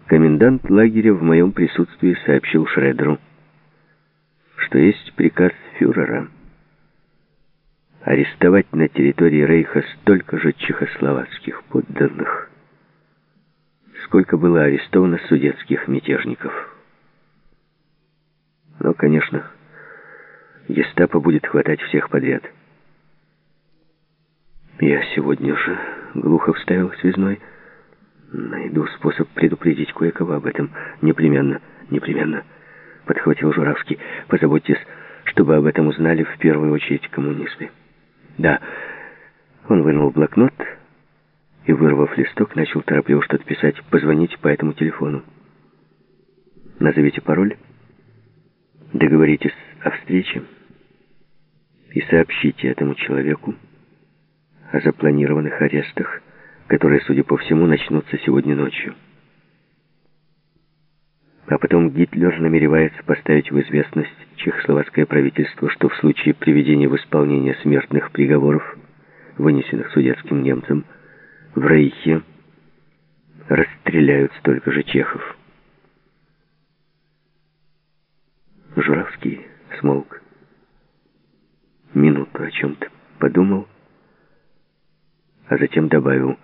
комендант лагеря в моем присутствии сообщил Шредеру, что есть приказ фюрера арестовать на территории Рейха столько же чехословацких подданных, сколько было арестовано судетских мятежников. Но, конечно, гестапо будет хватать всех подряд. Я сегодня же, глухо вставил связной, найду способ предупредить кое-кого об этом. Непременно, подхватил Журавский. Позаботьтесь, чтобы об этом узнали в первую очередь коммунисты. Да. Он вынул блокнот и, вырвав листок, начал торопливо что-то писать. Позвоните по этому телефону. Назовите пароль, договоритесь о встрече и сообщите этому человеку о запланированных арестах, которые, судя по всему, начнутся сегодня ночью. А потом Гитлер намеревается поставить в известность чехословацкое правительство, что в случае приведения в исполнение смертных приговоров, вынесенных судетским немцам, в Рейхе расстреляют столько же чехов. Журавский смолк. Минуту о чем-то подумал, а затем добавил: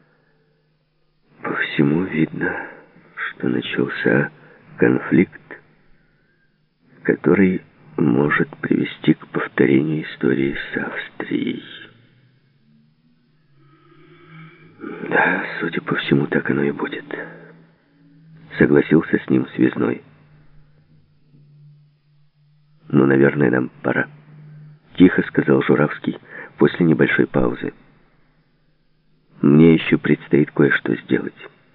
по всему видно, что начался конфликт, который может привести к повторению истории с Австрией. Да, судя по всему, так оно и будет. Согласился с ним связной. Ну, наверное, нам пора. Тихо сказал Журавский после небольшой паузы. Мне еще предстоит кое-что сделать.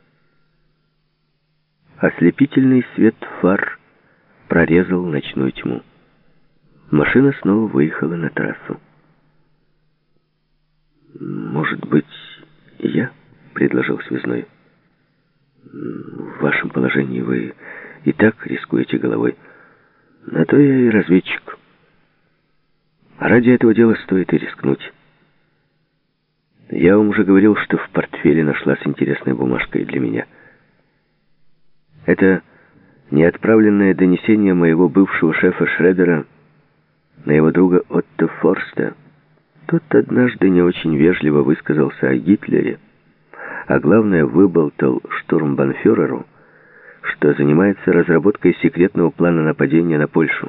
Ослепительный свет фар прорезал ночную тьму. Машина снова выехала на трассу. «Может быть, я?» — предложил связной. «В вашем положении вы и так рискуете головой. На то я и разведчик. А ради этого дела стоит и рискнуть. Я вам уже говорил, что в портфеле нашлась интересная бумажка и для меня. Это неотправленное донесение моего бывшего шефа Шредера на его друга Отто Форста. Тот однажды не очень вежливо высказался о Гитлере, а главное, выболтал штурмбанфюреру, что занимается разработкой секретного плана нападения на Польшу.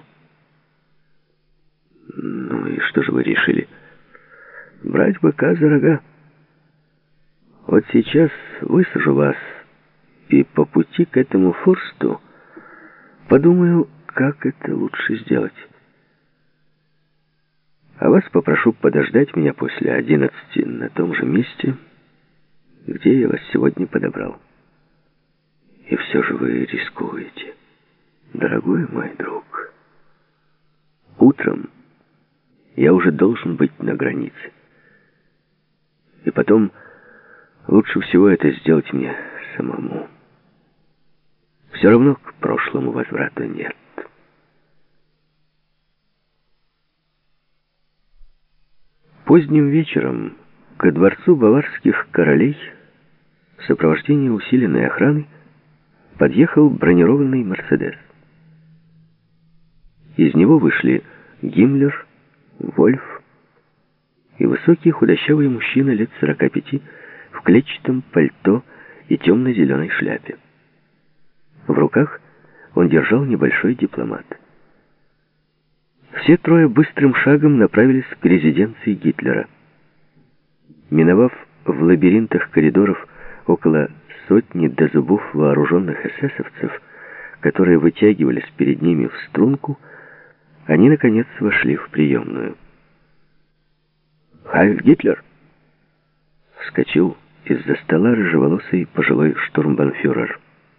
Ну и что же вы решили? Брать быка за рога. Вот сейчас высажу вас, и по пути к этому Форсту подумаю, как это лучше сделать. А вас попрошу подождать меня после 11 на том же месте, где я вас сегодня подобрал. И все же вы рискуете, дорогой мой друг. Утром я уже должен быть на границе. И потом лучше всего это сделать мне самому. Все равно к прошлому возврата нет. Поздним вечером ко дворцу баварских королей в сопровождении усиленной охраны подъехал бронированный «Мерседес». Из него вышли Гиммлер, Вольф и высокий худощавый мужчина лет 45 в клетчатом пальто и темно-зеленой шляпе. В руках он держал небольшой дипломат. Все трое быстрым шагом направились к резиденции Гитлера. Миновав в лабиринтах коридоров около сотни до зубов вооруженных эсэсовцев, которые вытягивались перед ними в струнку, они, наконец, вошли в приемную. «Хайль Гитлер!» Вскочил из-за стола рыжеволосый пожилой штурмбанфюрер.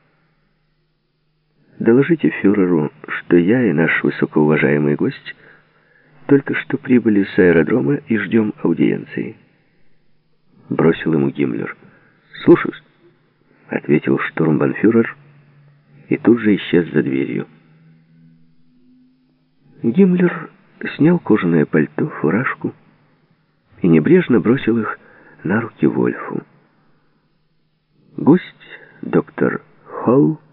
«Доложите фюреру, что я и наш высокоуважаемый гость только что прибыли с аэродрома и ждем аудиенции», — бросил ему Гиммлер. «Слушаюсь», — ответил штурмбанфюрер и тут же исчез за дверью. Гиммлер снял кожаное пальто, фуражку и небрежно бросил их на руки Вольфу. Гость, доктор Холл